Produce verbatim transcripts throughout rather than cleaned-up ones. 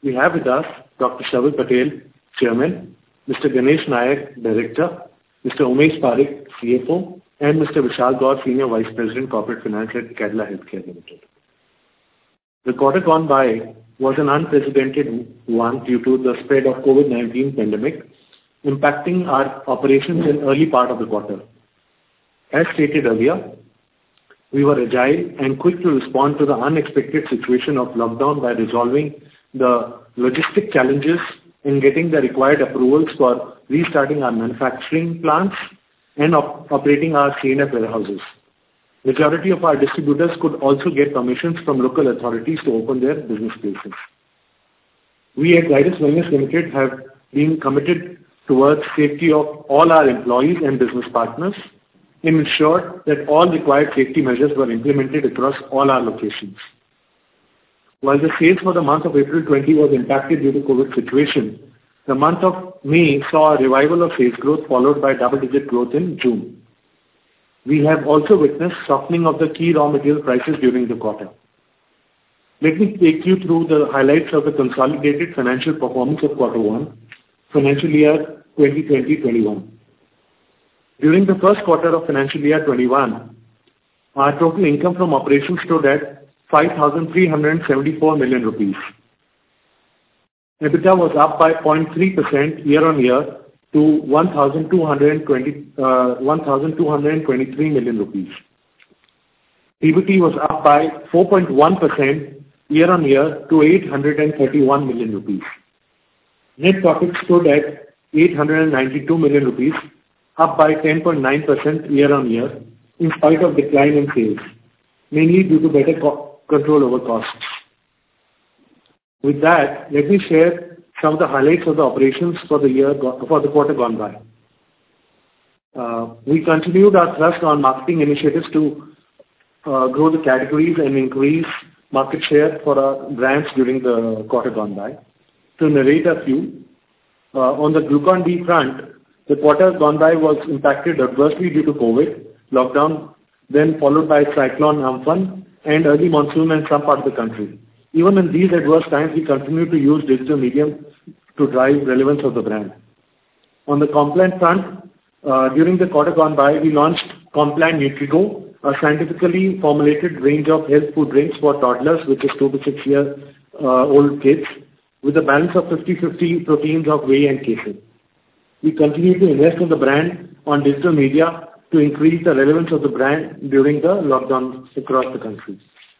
We have with us Doctor Sharvil Patel, Chairman, Mister Ganesh Nayak, Director, Mister Umesh Parikh, C F O, and Mister Vishal Gaur, Senior Vice President, Corporate Finance at Cadila Healthcare Limited. The quarter gone by was an unprecedented one due to the spread of COVID nineteen pandemic, impacting our operations in early part of the quarter. As stated earlier, we were agile and quick to respond to the unexpected situation of lockdown by resolving the logistic challenges in getting the required approvals for restarting our manufacturing plants and op- operating our C N F warehouses. Majority of our distributors could also get permissions from local authorities to open their business places. We at Zydus Wellness Limited have been committed towards safety of all our employees and business partners and ensured that all required safety measures were implemented across all our locations. While the sales for the month of April twenty was impacted due to COVID situation, the month of May saw a revival of sales growth followed by double-digit growth in June. We have also witnessed softening of the key raw material prices during the quarter. Let me take you through the highlights of the consolidated financial performance of quarter one, financial year twenty twenty to twenty-one. During the first quarter of financial year twenty-one, our total income from operations stood at five thousand three hundred seventy-four million rupees. EBITDA was up by zero point three percent year-on-year to one thousand two hundred twenty-three million rupees. P B T was up by four point one percent year-on-year to eight hundred thirty-one million rupees. Net profit stood at eight hundred ninety-two million rupees, up by ten point nine percent year-on-year in spite of decline in sales, mainly due to better co- control over costs. With that, let me share some of the highlights of the operations for the year for the quarter gone by. Uh, we continued our thrust on marketing initiatives to uh, grow the categories and increase market share for our brands during the quarter gone by. To narrate a few, uh, on the Glucon-D front, the quarter gone by was impacted adversely due to COVID, lockdown, then followed by Cyclone Amphan and early monsoon in some part of the country. Even in these adverse times, we continue to use digital medium to drive relevance of the brand. On the Complan front, uh, during the quarter gone by, we launched Complan NutriGo, a scientifically formulated range of health food drinks for toddlers, which is two to six year uh, old kids, with a balance of fifty fifty proteins of whey and casein. We continue to invest in the brand on digital media to increase the relevance of the brand during the lockdown across the country.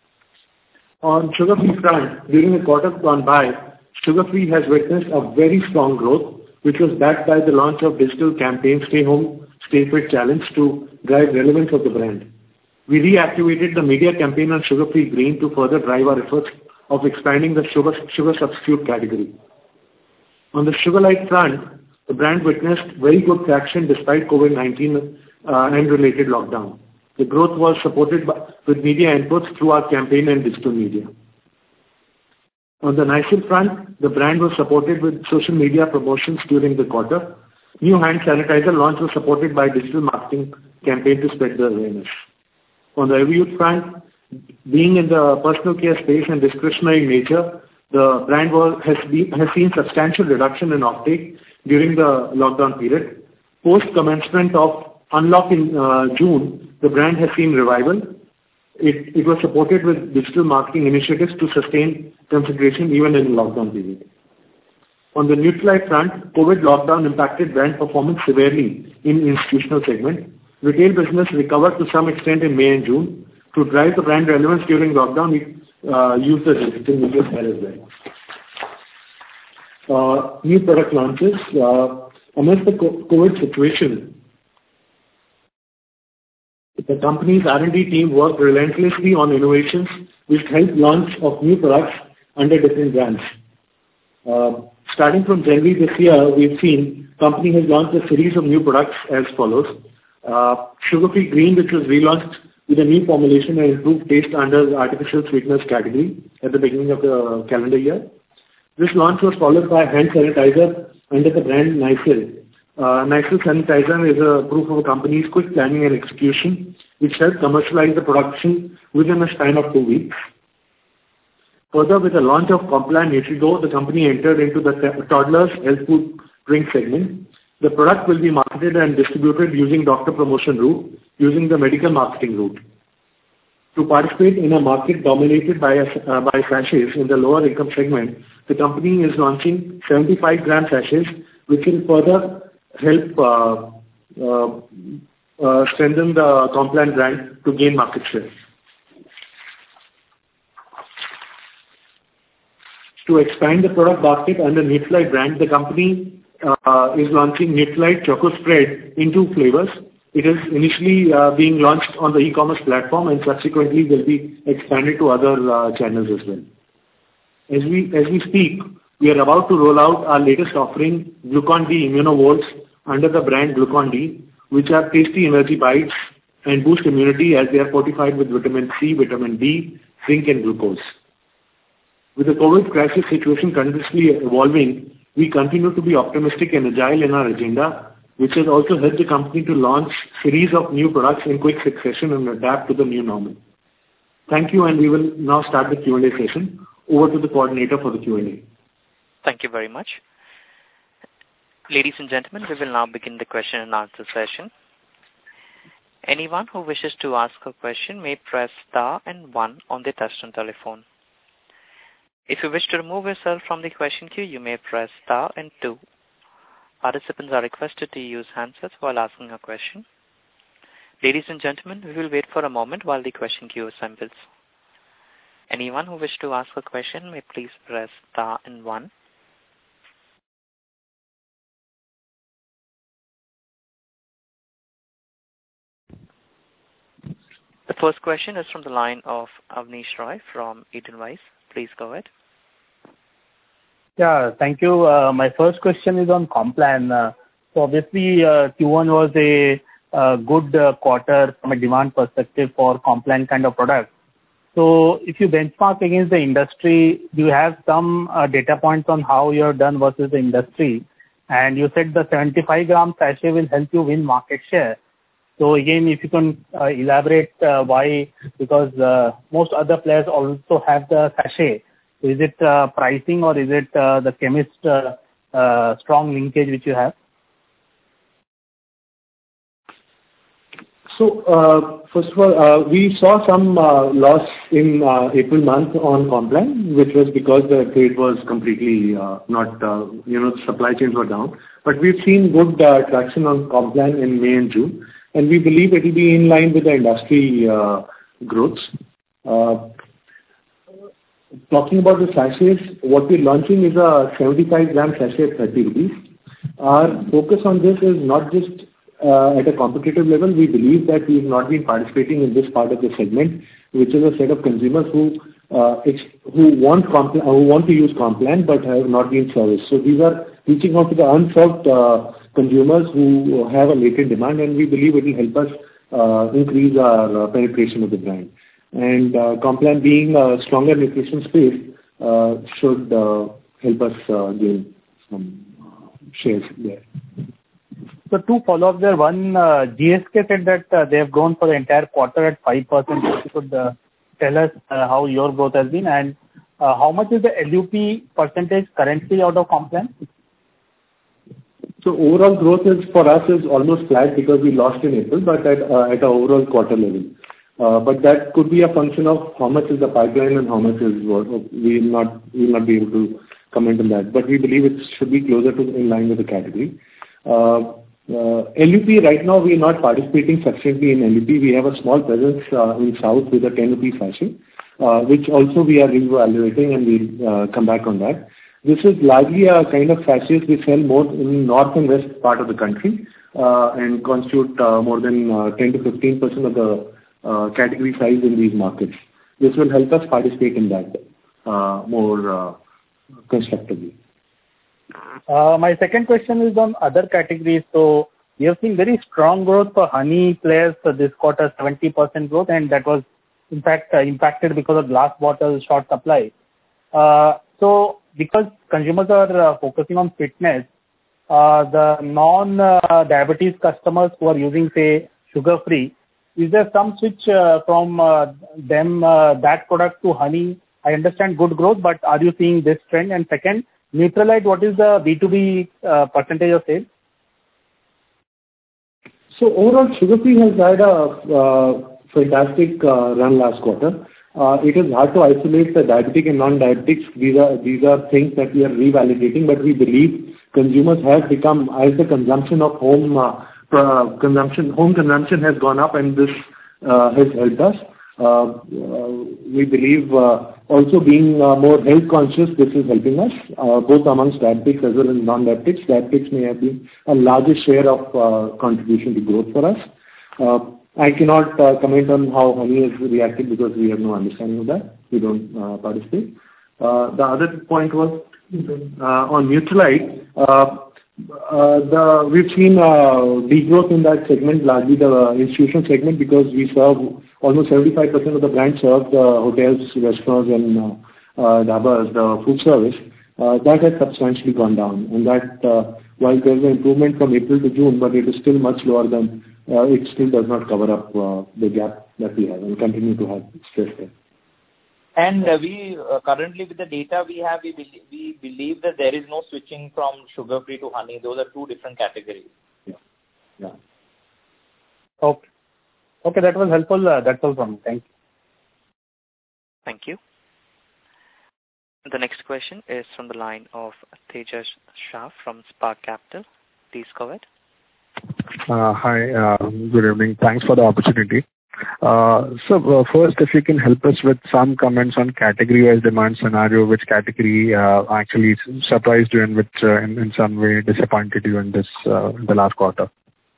On Sugar Free front, during the quarter gone by, Sugar Free has witnessed a very strong growth, which was backed by the launch of digital campaign Stay Home, Stay Fit Challenge to drive relevance of the brand. We reactivated the media campaign on Sugar Free Green to further drive our efforts of expanding the sugar, sugar substitute category. On the Sugar Light front, the brand witnessed very good traction despite COVID nineteen uh, and related lockdown. The growth was supported by, with media inputs through our campaign and digital media. On the Nycil front, the brand was supported with social media promotions during the quarter. New hand sanitizer launch was supported by digital marketing campaign to spread the awareness. On the Everyuth front, being in the personal care space and discretionary nature, the brand was, has, been, has seen substantial reduction in offtake during the lockdown period. Post commencement of Unlock in uh, June, the brand has seen revival. It, it was supported with digital marketing initiatives to sustain consideration even in the lockdown period. On the Nutralite front, COVID lockdown impacted brand performance severely in institutional segment. Retail business recovered to some extent in May and June. To drive the brand relevance during lockdown, we uh, used the digital media there as well. Uh, new product launches. Uh, amidst the COVID situation, the company's R and D team worked relentlessly on innovations which helped launch of new products under different brands. Uh, starting from January this year, we've seen company has launched a series of new products as follows. Uh, Sugar Free Green, which was relaunched with a new formulation and improved taste under the artificial sweeteners category at the beginning of the calendar year. This launch was followed by hand sanitizer under the brand Nycil. Uh, Nycil sanitizer is a proof of a company's quick planning and execution, which helped commercialize the production within a span of two weeks. Further, with the launch of Complan NutriGro, the company entered into the toddlers health food drink segment. The product will be marketed and distributed using doctor promotion route, using the medical marketing route. To participate in a market dominated by, uh, by sachets in the lower income segment, the company is launching seventy-five gram sachets, which will further help uh, uh, uh, strengthen the Complan brand to gain market share. To expand the product basket under Nutralite brand, the company uh, is launching Nutralite Choco Spread in two flavors. It is initially uh, being launched on the e-commerce platform and subsequently will be expanded to other uh, channels as well. As we as we speak, we are about to roll out our latest offering, Glucon-D Immunovolts, under the brand Glucon-D, which are tasty energy bites and boost immunity as they are fortified with vitamin C, vitamin D, zinc and glucose. With the COVID crisis situation continuously evolving, we continue to be optimistic and agile in our agenda, which has also helped the company to launch series of new products in quick succession and adapt to the new normal. Thank you, and we will now start the Q and A session. Over to the coordinator for the Q and A. Thank you very much. Ladies and gentlemen, we will now begin the question and answer session. Anyone who wishes to ask a question may press star and one on their touchtone telephone. If you wish to remove yourself from the question queue, you may press star and two. Participants are requested to use handsets while asking a question. Ladies and gentlemen, we will wait for a moment while the question queue assembles. Anyone who wishes to ask a question may please press star and one. The first question is from the line of Avnish Roy from Edelweiss. Please go ahead. Yeah, thank you. Uh, my first question is on Complan. Uh, so obviously, uh, Q one was a uh, good uh, quarter from a demand perspective for Complan kind of product. So if you benchmark against the industry, do you have some uh, data points on how you have done versus the industry? And you said the seventy-five gram sachet will help you win market share. So again, if you can uh, elaborate uh, why, because uh, most other players also have the sachet. So is it uh, pricing or is it uh, the chemist uh, uh, strong linkage which you have? So, uh, first of all, uh, we saw some uh, loss in uh, April month on Complan, which was because the trade was completely uh, not, uh, you know, supply chains were down. But we've seen good uh, traction on Complan in May and June, and we believe it will be in line with the industry uh, growth. Uh, talking about the sachets, what we're launching is a seventy-five gram sachet at thirty rupees. Our focus on this is not just uh, at a competitive level. We believe that we've not been participating in this part of the segment, which is a set of consumers who uh, ex- who want Complan, who want to use Complan but have not been serviced. So these are reaching out to the unserved uh, consumers who have a latent demand, and we believe it will help us uh, increase our uh, penetration of the brand. And uh, Complan being a stronger nutrition space uh, should uh, help us uh, gain some uh, shares there. So two follow-ups there. One, uh, G S K said that uh, they have grown for the entire quarter at five percent. If you could uh, tell us uh, how your growth has been, and uh, how much is the L U P percentage currently out of Complan? So overall growth is for us is almost flat because we lost in April, but at uh, at a overall quarter level. Uh, but that could be a function of how much is the pipeline and how much is what we will not we will not be able to comment on that. But we believe it should be closer to in line with the category. Uh, uh, L U P right now we are not participating sufficiently in L U P. We have a small presence uh, in South with a ten rupee sachet, uh, which also we are reevaluating, and we'll uh, come back on that. This is largely a kind of sachets we sell more in north and west part of the country uh, and constitute uh, more than uh, ten to fifteen percent of the uh, category size in these markets. This will help us participate in that uh, more uh, constructively. Uh, my second question is on other categories. So we have seen very strong growth for honey players for this quarter, seventy percent growth, and that was in fact uh, impacted because of glass bottle short supply. Uh, so because consumers are uh, focusing on fitness, uh, the non-diabetes uh, customers who are using, say, sugar-free, is there some switch uh, from uh, them, uh, that product to honey? I understand good growth, but are you seeing this trend? And second, Nutralite, what is the B two B uh, percentage of sales? So overall, Sugar Free has had a uh, fantastic uh, run last quarter. Uh, it is hard to isolate the diabetic and non-diabetics. These are these are things that we are revalidating, but we believe consumers have become, as the consumption of home uh, uh, consumption, home consumption has gone up, and this uh, has helped us. Uh, uh, we believe uh, also being uh, more health conscious, this is helping us, uh, both amongst diabetics as well as non-diabetics. Diabetics may have been a larger share of uh, contribution to growth for us. Uh, I cannot uh, comment on how honey has reacted because we have no understanding of that. We don't uh, participate. Uh, the other point was uh, on Nutralite. Uh, uh, the, we've seen uh, degrowth in that segment, largely the uh, institutional segment, because we serve almost seventy-five percent of the brand serve the hotels, restaurants, and uh, uh, dhabas, the food service. Uh, that has substantially gone down, and that uh, while there's an improvement from April to June, but it is still much lower than. Uh, it still does not cover up uh, the gap that we have and continue to have stress there. And uh, we uh, currently, with the data we have, we believe, we believe that there is no switching from sugar free to honey. Those are two different categories. Yeah. Yeah. Okay. Okay, that was helpful. Uh, that's all from me. Thank you. Thank you. The next question is from the line of Tejas Shah from Spark Capital. Please go ahead. Uh, hi, uh, good evening. Thanks for the opportunity. Uh, so uh, first, if you can help us with some comments on category-wise demand scenario, which category uh, actually surprised you and which uh, in, in some way disappointed you in this uh, in the last quarter?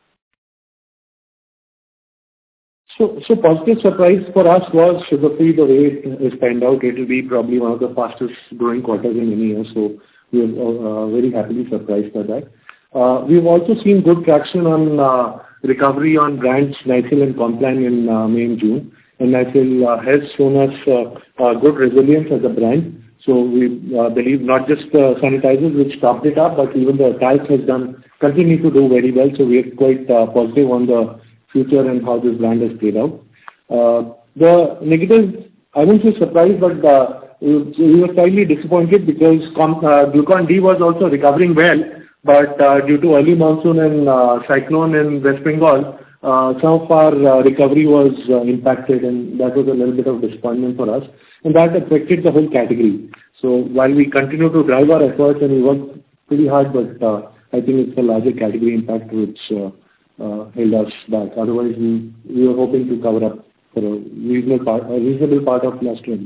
So, so positive surprise for us was Sugar Free. The way it is panned out, it will be probably one of the fastest growing quarters in many years. So we are uh, very happily surprised by that. Uh, we've also seen good traction on uh, recovery on brands Nycil and Complan in uh, May and June. And Nycil uh, has shown us uh, uh, good resilience as a brand. So we uh, believe not just uh, sanitizers which topped it up, but even the talc has done continue to do very well. So we are quite uh, positive on the future and how this brand has played out. Uh, the negatives, I won't say surprised, but uh, we were slightly disappointed because uh, Glucon-D was also recovering well. But uh, due to early monsoon and uh, cyclone in West Bengal, uh, some of our uh, recovery was uh, impacted, and that was a little bit of disappointment for us. And that affected the whole category. So while we continue to drive our efforts and we work pretty hard, but uh, I think it's a larger category impact which uh, uh, held us back. Otherwise, we, we were hoping to cover up for a reasonable part, a reasonable part of last year.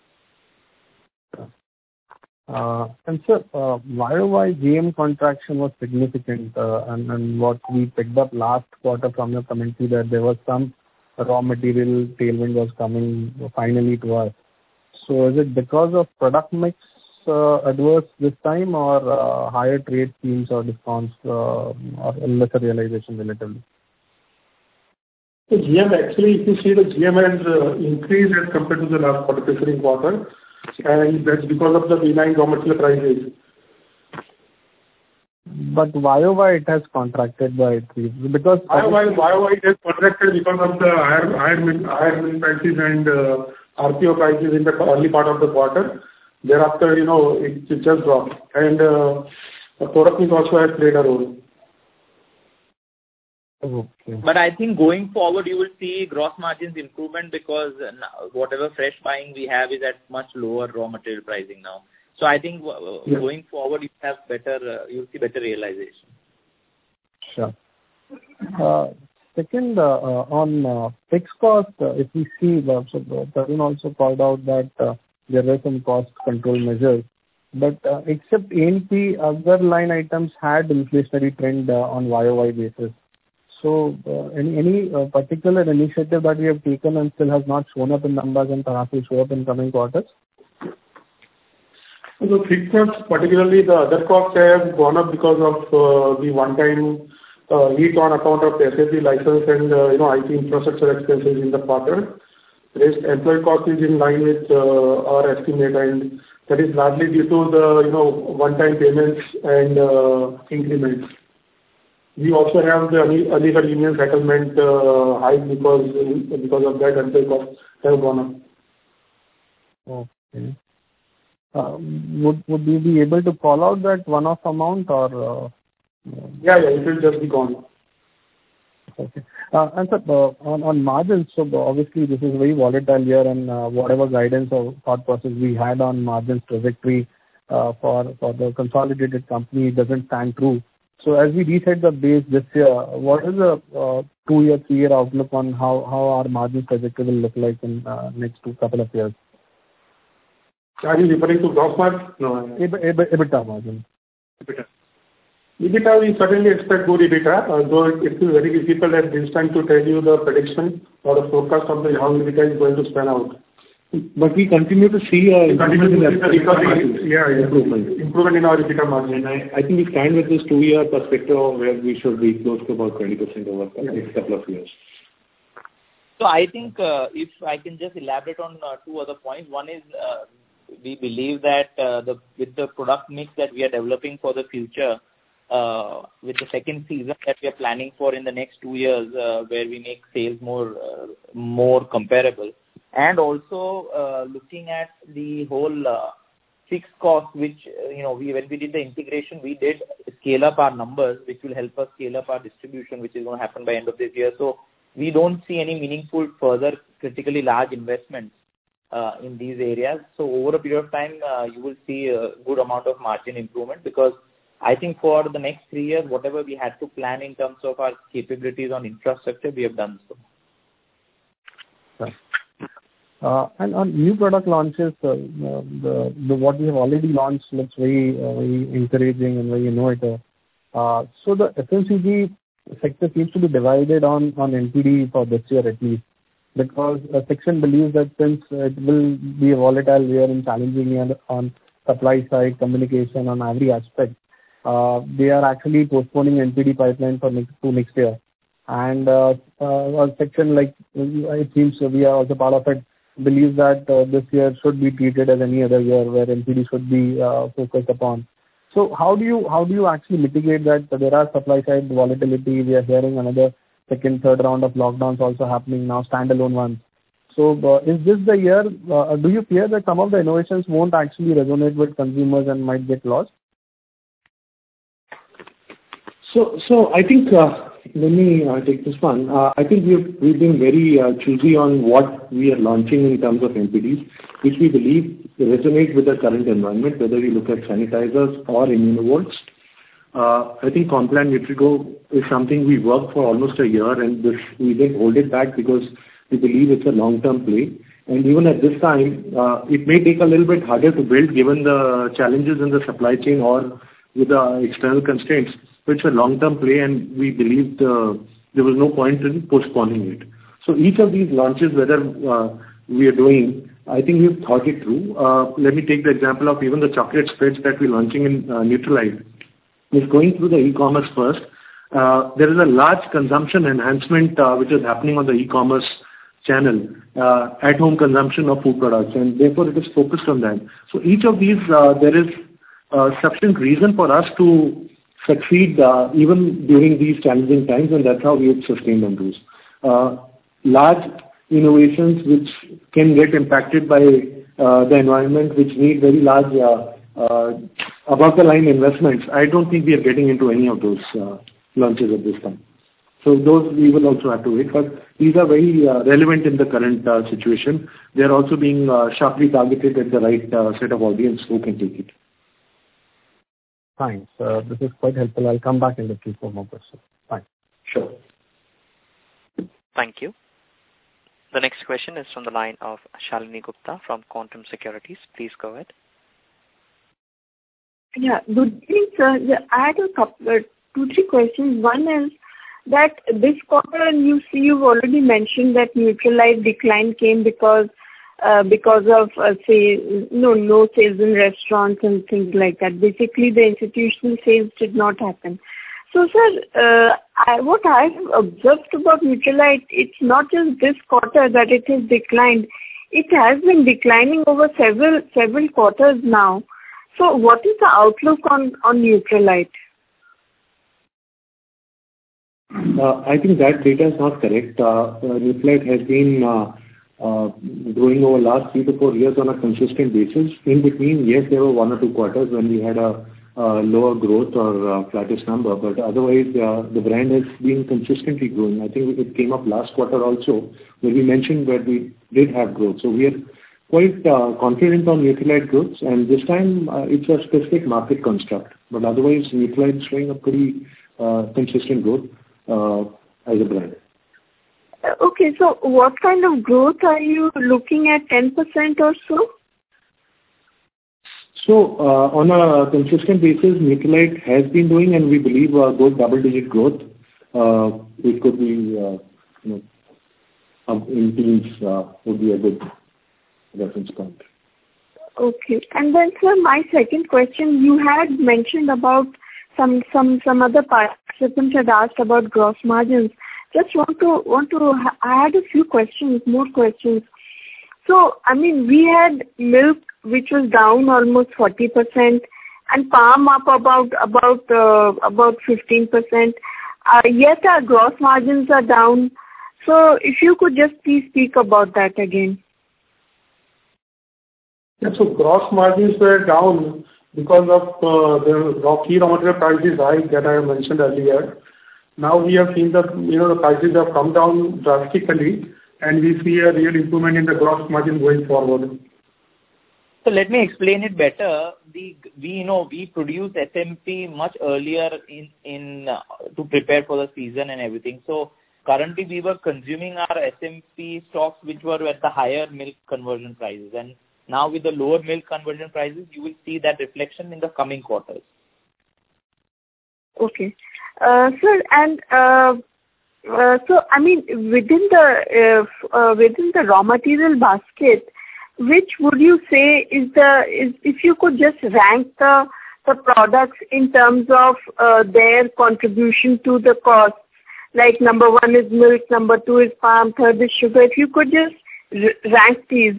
Uh, and sir, uh, Y O Y G M contraction was significant, uh, and, and what we picked up last quarter from your commentary that there was some raw material tailwind was coming finally to us. So is it because of product mix uh, adverse this time, or uh, higher trade schemes or discounts, uh, or lesser realization relatively? The G M actually, if you see, the G M has uh, increased as compared to the last quarter, preceding quarter. And that's because of the benign raw material prices. But Y O Y it has contracted by three because Y O Y, Y O Y it has contracted because of the higher higher milk, higher milk prices and uh, R P O prices in the early part of the quarter. Thereafter, you know, it, it just dropped, and uh, the product mix also has played a role. Okay. But I think going forward, you will see gross margins improvement because whatever fresh buying we have is at much lower raw material pricing now. So I think yeah. going forward, you have better, uh, you'll see better realization. Sure. Uh, second, uh, uh, on uh, fixed cost, uh, if we see, uh, so Tarun also called out that uh, there were some cost control measures. But uh, except A and P, other line items had inflationary trend uh, on Y O Y basis. So, uh, any any uh, particular initiative that we have taken and still has not shown up in numbers and perhaps will show up in coming quarters? The fixed costs, particularly the other costs, have gone up because of uh, the one-time uh, hit on account of S A P license and uh, you know I T infrastructure expenses in the quarter. Rest employee cost is in line with uh, our estimate, and that is largely due to the you know one-time payments and uh, increments. We also have the Aligarh Union settlement uh, hike because because of that employee costs have gone up. Okay. Uh, would would you be able to call out that one-off amount or? Uh, yeah, yeah, it will just be gone. Okay. Uh, and sir, uh, on on margins, so obviously this is a very volatile year, and uh, whatever guidance or thought process we had on margins trajectory uh, for for the consolidated company doesn't stand true. So as we reset the base this year, what is the uh, two-year, three-year outlook on how how our margin trajectory will look like in uh, next two couple of years? Are you referring to gross margin? No. EBITDA margin. EBITDA. EBITDA, we certainly expect good EBITDA, although it is very difficult at this time to tell you the prediction or the forecast of the how EBITDA is going to span out. But we continue to see a continue to see the recovery, yeah, yeah, improvement. Improvement in our EBITDA margin. And I, I think we stand with this two-year perspective where we should be close to about twenty percent over the yeah. next couple of years. So I think uh, if I can just elaborate on uh, two other points. One is uh, we believe that uh, the with the product mix that we are developing for the future, Uh, with the second season that we are planning for in the next two years, uh, where we make sales more uh, more comparable, and also uh, looking at the whole uh, fixed cost, which uh, you know we when we did the integration, we did scale up our numbers, which will help us scale up our distribution, which is going to happen by end of this year. So we don't see any meaningful further critically large investments uh, in these areas. So over a period of time, uh, you will see a good amount of margin improvement, because I think for the next three years, whatever we had to plan in terms of our capabilities on infrastructure, we have done so. Right. Uh, and on new product launches, uh, the, the what we have already launched looks very uh, very encouraging and very innovative. Uh, so the F M C G sector seems to be divided on on N P D for this year at least, because a section believes that since it will be a volatile year and challenging year on supply side, communication, on every aspect. Uh, they are actually postponing N P D pipeline for next to next year, and uh, uh, a section like it seems we are also part of it believes that uh, this year should be treated as any other year where N P D should be uh, focused upon. So how do you how do you actually mitigate that? There are supply side volatility. We are hearing another second, third round of lockdowns also happening now, standalone ones. So uh, is this the year? Uh, do you fear that some of the innovations won't actually resonate with consumers and might get lost? So, so I think, uh, let me uh, take this one. Uh, I think we've, we've been very uh, choosy on what we are launching in terms of N P Ds, which we believe resonate with the current environment, whether you look at sanitizers or immunovolts. Uh, I think Complan Nutrigo is something we worked for almost a year, and this, we didn't hold it back because we believe it's a long-term play. And even at this time, uh, it may take a little bit harder to build given the challenges in the supply chain or with the external constraints. It's a long-term play, and we believed uh, there was no point in postponing it. So each of these launches, whether uh, we are doing, I think we've thought it through. Uh, let me take the example of even the chocolate spreads that we're launching in uh, Nutralite. It's going through the e-commerce first. Uh, there is a large consumption enhancement uh, which is happening on the e-commerce channel, uh, at-home consumption of food products, and therefore it is focused on that. So each of these, uh, there is uh, sufficient reason for us to succeed uh, even during these challenging times, and that's how we have sustained on those. Uh, large innovations which can get impacted by uh, the environment, which need very large uh, uh, above-the-line investments, I don't think we are getting into any of those uh, launches at this time. So those we will also have to wait, but these are very uh, relevant in the current uh, situation. They are also being uh, sharply targeted at the right uh, set of audience who can take it. Fine. So this is quite helpful. I'll come back in the queue for more questions. Fine. Sure. Thank you. The next question is from the line of Shalini Gupta from Quantum Securities. Please go ahead. Yeah, good evening, sir. I had a couple, uh, two, three questions. One is that this quarter, and you see, you've already mentioned that Nutralite decline came because uh, because of uh, say no no sales in restaurants and things like that. Basically, the institutional sales did not happen. So, sir, uh, I, what I've observed about Nutralite, it's not just this quarter that it has declined. It has been declining over several several quarters now. So, what is the outlook on on Nutralite? Uh, I think that data is not correct. Uh, uh, Nutralite has been uh, uh, growing over last three to four years on a consistent basis. In between, yes, there were one or two quarters when we had a uh, lower growth or uh, flattest number, but otherwise uh, the brand has been consistently growing. I think it came up last quarter also, where we mentioned that we did have growth. So we are quite uh, confident on Nutralite growth, and this time uh, it's a specific market construct. But otherwise, Nutralite is showing a pretty uh, consistent growth uh, as a brand. Okay, so what kind of growth are you looking at, ten percent or so? So uh, on a consistent basis, Nutralite has been doing, and we believe a good double-digit growth. Uh, it could be, uh, you know, in teens uh, would be a good reference point. Okay. And then, sir, my second question, you had mentioned about some some some other participants had asked about gross margins. Just want to want to I had a few questions, more questions. So, I mean, we had milk which was down almost forty percent, and palm up about about uh, about fifteen percent. Uh, yet our gross margins are down. So, if you could just please speak about that again. Yeah, so gross margins were down because of uh, the raw key raw material prices hike that I mentioned earlier. Now we have seen that, you know, the prices have come down drastically, and we see a real improvement in the gross margin going forward. So let me explain it better. The, we, you know, we produce S M P much earlier in, in uh, to prepare for the season and everything. So currently we were consuming our S M P stocks which were at the higher milk conversion prices, and now with the lower milk conversion prices, you will see that reflection in the coming quarters. Okay. Uh, sir, and uh, uh, so, I mean, within the uh, uh, within the raw material basket, which would you say is the, is, if you could just rank the the products in terms of uh, their contribution to the cost, like number one is milk, number two is palm, third is sugar. If you could just r- rank these.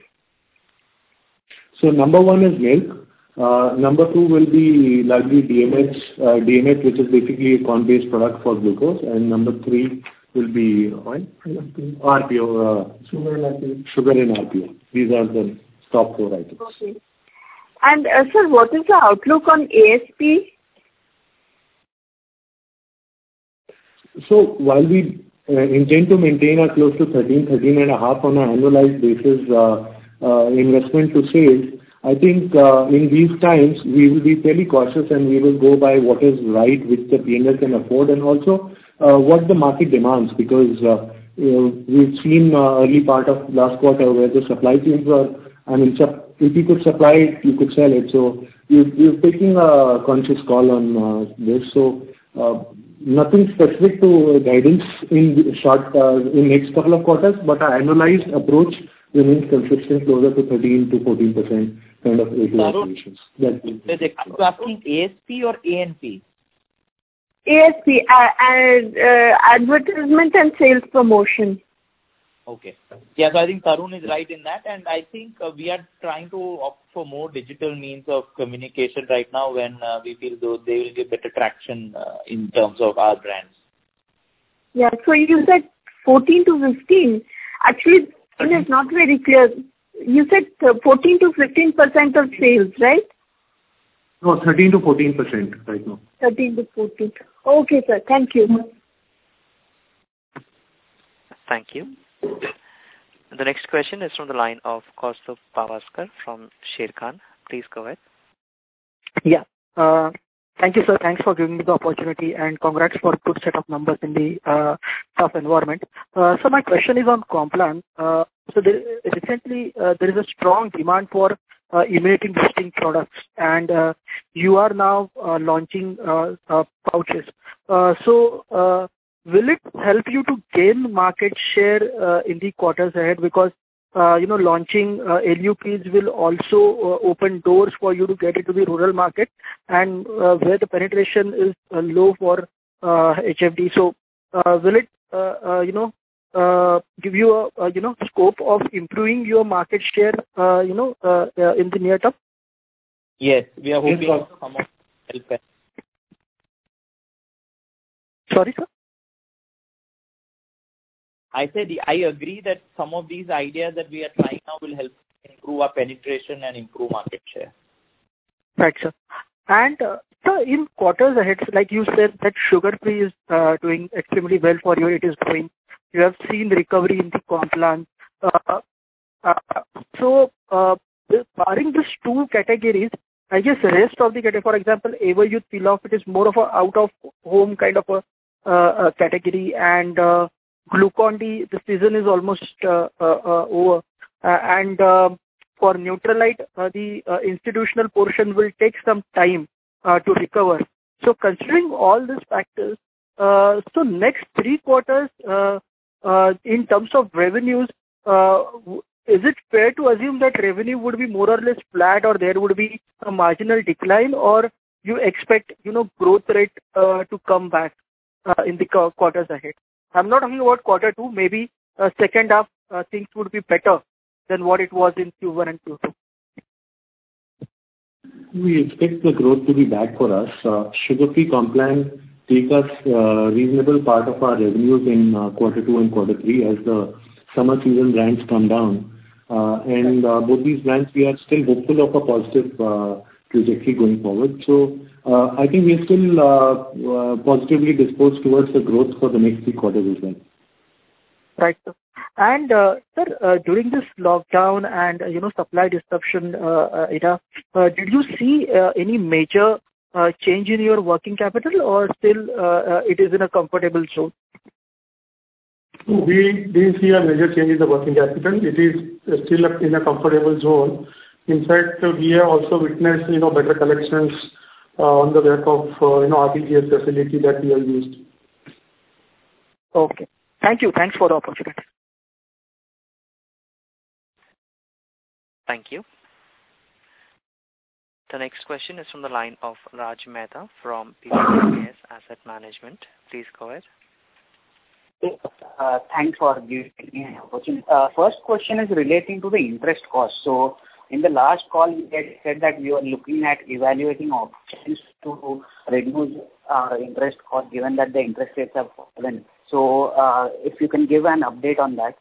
So number one is milk. Uh, number two will be largely D M H, uh, D M H, which is basically a corn-based product for glucose, and number three will be oil, R P O, uh, sugar and R P O. Sugar and R P O. These are the top four items. Okay. And uh, sir, what is the outlook on A S P? So while we uh, intend to maintain a close to thirteen, thirteen and a half on an annualized basis uh, uh, investment to sales, I think uh, in these times we will be fairly cautious, and we will go by what is right, which the P and L can afford, and also uh, what the market demands, because uh, you know, we've seen uh, early part of last quarter where the supply chains were, I mean, if you could supply it, you could sell it. So we're taking a conscious call on uh, this. So uh, nothing specific to guidance in short uh, in next couple of quarters, but our annualized approach remains consistent, closer to thirteen to fourteen percent kind of A to operations. Are you asking A S P or A N P? A S P, uh, and uh, advertisement and sales promotion. Okay. Yeah, so I think Tarun is right in that, and I think uh, we are trying to opt for more digital means of communication right now when uh, we feel though they will give better traction uh, in terms of our brands. Yeah, so you said fourteen to fifteen. Actually, it's not very clear. You said fourteen to fifteen percent of sales, right? No, thirteen to fourteen percent right now. thirteen to fourteen. Okay, sir. Thank you. Thank you. The next question is from the line of Kaustubh Pawaskar from Sharekhan. Please go ahead. Yeah. Uh, thank you, sir. Thanks for giving me the opportunity, and congrats for a good set of numbers in the uh, tough environment. Uh, so my question is on Complan. Uh, so there, recently uh, there is a strong demand for uh, immunity boosting products, and uh, you are now uh, launching uh, uh, pouches. Uh, so uh, will it help you to gain market share uh, in the quarters ahead? Because uh, you know, launching uh, L U Ps will also uh, open doors for you to get into the rural market, and uh, where the penetration is uh, low for uh, H F D. So uh, will it uh, uh, you know uh, give you a, a you know scope of improving your market share uh, you know uh, uh, in the near term? Yes, we are hoping yes, some of help. Sorry, sir. I said I agree that some of these ideas that we are trying now will help improve our penetration and improve market share. Right, sir. And uh, so in quarters ahead, like you said, that sugar free is uh, doing extremely well for you. It is growing. You have seen recovery in the Complan. Uh, uh, so, uh, barring these two categories, I guess the rest of the category, for example, Everyuth Peel Off, it is more of a out of home kind of a, uh, a category, and uh, Glucon-D, the season is almost uh, uh, uh, over, uh, and uh, for Nutralite, uh, the uh, institutional portion will take some time uh, to recover. So considering all these factors, uh, so next three quarters uh, uh, in terms of revenues, uh, is it fair to assume that revenue would be more or less flat, or there would be a marginal decline, or you expect, you know, growth rate uh, to come back uh, in the quarters ahead? I'm not talking about quarter two, maybe uh, second half uh, things would be better than what it was in Q one and Q two. We expect the growth to be back for us. Uh, Sugar-free Complan take us uh, reasonable part of our revenues in uh, quarter two and quarter three as the summer season brands come down. Uh, and uh, both these brands, we are still hopeful of a positive uh, trajectory going forward. So uh, I think we are still uh, uh, positively disposed towards the growth for the next three quarters as well. Right, sir. And uh, sir, uh, during this lockdown and uh, you know supply disruption uh, era, uh, did you see uh, any major uh, change in your working capital, or still uh, uh, it is in a comfortable zone? We didn't see a major change in the working capital. It is still in a comfortable zone. In fact, we have also witnessed, you know, better collections uh, on the back of, uh, you know, R T G S facility that we have used. Okay. Thank you. Thanks for the opportunity. Thank you. The next question is from the line of Raj Mehta from P W S Asset Management. Please go ahead. Uh, thanks for giving me an opportunity. Uh, first question is relating to the interest cost. So, in the last call, you had said that we were looking at evaluating options to reduce our interest cost, given that the interest rates have fallen. So, uh, if you can give an update on that.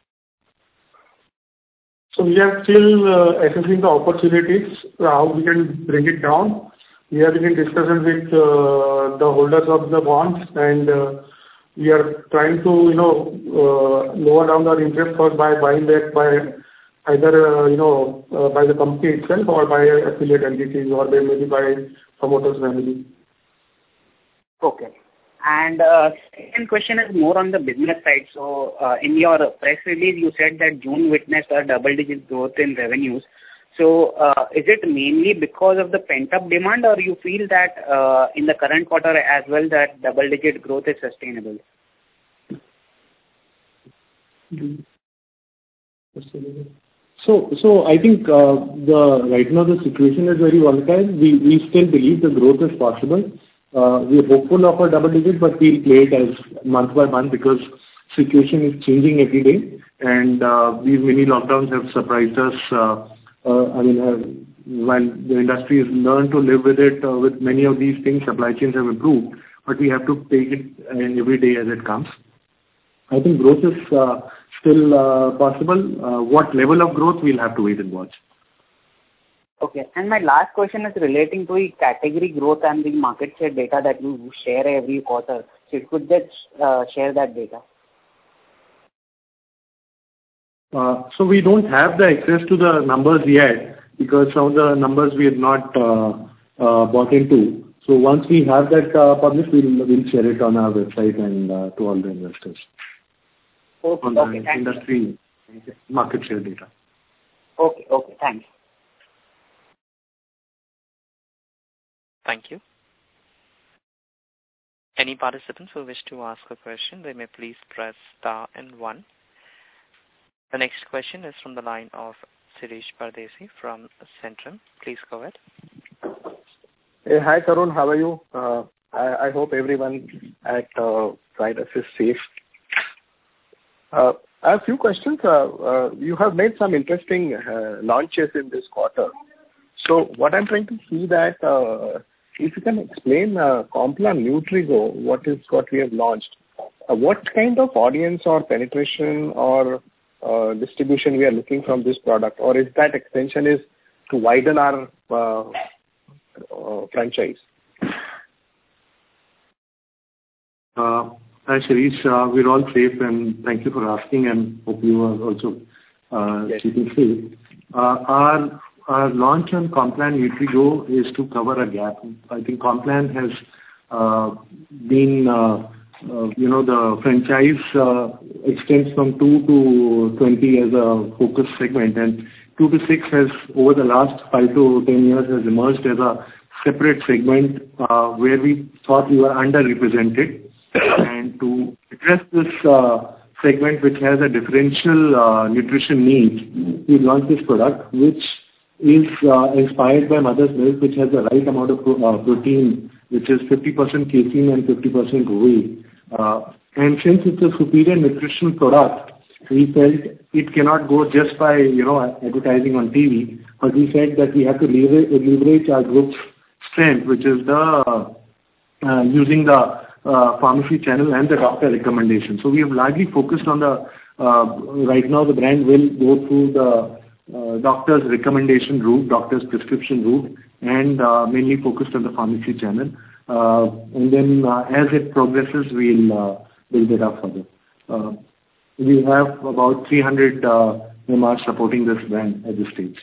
So we are still uh, assessing the opportunities, uh, how we can bring it down. We have been in discussion with uh, the holders of the bonds, and uh, we are trying to, you know, uh, lower down our interest cost by buying back by either, uh, you know, uh, by the company itself or by affiliate entities, or by maybe by promoters' family. Okay. And uh, second question is more on the business side. So, uh, in your press release, you said that June witnessed a double-digit growth in revenues. So, uh, is it mainly because of the pent-up demand, or you feel that uh, in the current quarter as well that double-digit growth is sustainable? So, so I think uh, the right now the situation is very volatile. We we still believe the growth is possible. Uh, we are hopeful of a double digit, but we'll play it as month by month because situation is changing every day, and uh, these mini lockdowns have surprised us. Uh, uh, I mean, uh, while the industry has learned to live with it, uh, with many of these things, supply chains have improved, but we have to take it uh, every day as it comes. I think growth is uh, still uh, possible. Uh, what level of growth, we'll have to wait and watch. Okay. And my last question is relating to the category growth and the market share data that you share every quarter. So if you could just uh, share that data. Uh, so we don't have the access to the numbers yet because some of the numbers we have not uh, uh, bought into. So once we have that uh, published, we'll, we'll share it on our website and uh, to all the investors. Okay. On Okay. the Thanks. industry market share data. Okay. Okay. Thanks. Thank you. Any participants who wish to ask a question, they may please press star and one. The next question is from the line of Shirish Pardesi from Centrum. Please go ahead. Hey, hi Tarun, how are you? Uh, I, I hope everyone at uh, Zydus is safe. Uh, I have a few questions. Uh, uh, you have made some interesting uh, launches in this quarter. So what I'm trying to see that uh, if you can explain uh, Complan Nutrigo, what is what we have launched. uh, what kind of audience or penetration or uh, distribution we are looking from this product, or is that extension is to widen our uh, uh, franchise? Uh, Hi, Shirish. Uh, we're all safe, and thank you for asking, and hope you are also uh, yes. keeping safe. Uh, our our launch on Complan NutriGro is to cover a gap. I think Complan has uh, been, uh, uh, you know, the franchise uh, extends from two to twenty as a focus segment, and two to six has, over the last five to ten years, has emerged as a separate segment uh, where we thought we were underrepresented. And to address this uh, segment which has a differential uh, nutrition needs, we launched this product which is uh, inspired by mother's milk, which has the right amount of pro- uh, protein, which is fifty percent casein and fifty percent whey. Uh, and since it's a superior nutritional product, we felt it cannot go just by, you know, advertising on T V, but we said that we have to leverage, leverage our group's strength, which is the uh, using the Uh, pharmacy channel and the doctor recommendation. So we have largely focused on the, uh, right now the brand will go through the uh, doctor's recommendation route, doctor's prescription route, and uh, mainly focused on the pharmacy channel. Uh, and then uh, as it progresses, we'll uh, build it up further. Uh, we have about three hundred uh, M Rs supporting this brand at this stage.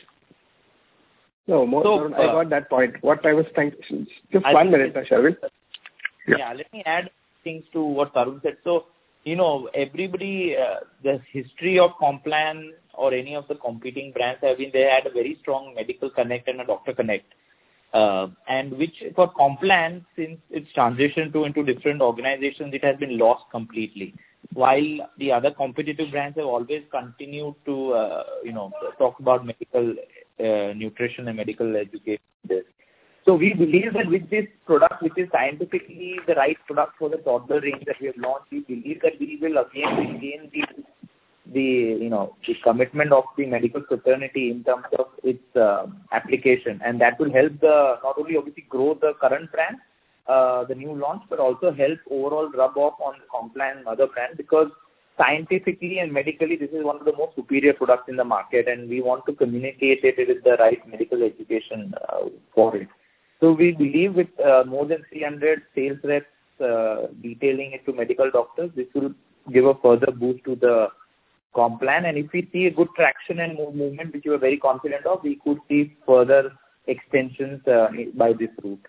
No, more, so, I uh, got that point. What I was thinking, just I one minute, Sharvil. Yeah. yeah, let me add things to what Tarun said. So, you know, everybody, uh, the history of Complan or any of the competing brands have been, they had a very strong medical connect and a doctor connect. Uh, and which for Complan, since its transition to into different organizations, it has been lost completely. While the other competitive brands have always continued to, uh, you know, talk about medical uh, nutrition and medical education. So we believe that with this product, which is scientifically the right product for the toddler range that we have launched, we believe that we will again regain the, the you know, the commitment of the medical fraternity in terms of its uh, application, and that will help the not only obviously grow the current brand, uh, the new launch, but also help overall rub off on the Complan mother brand, because scientifically and medically this is one of the most superior products in the market, and we want to communicate it with the right medical education uh, for it. So we believe with uh, more than three hundred sales reps uh, detailing it to medical doctors, this will give a further boost to the Complan. And if we see a good traction and movement, which we are very confident of, we could see further extensions uh, by this route.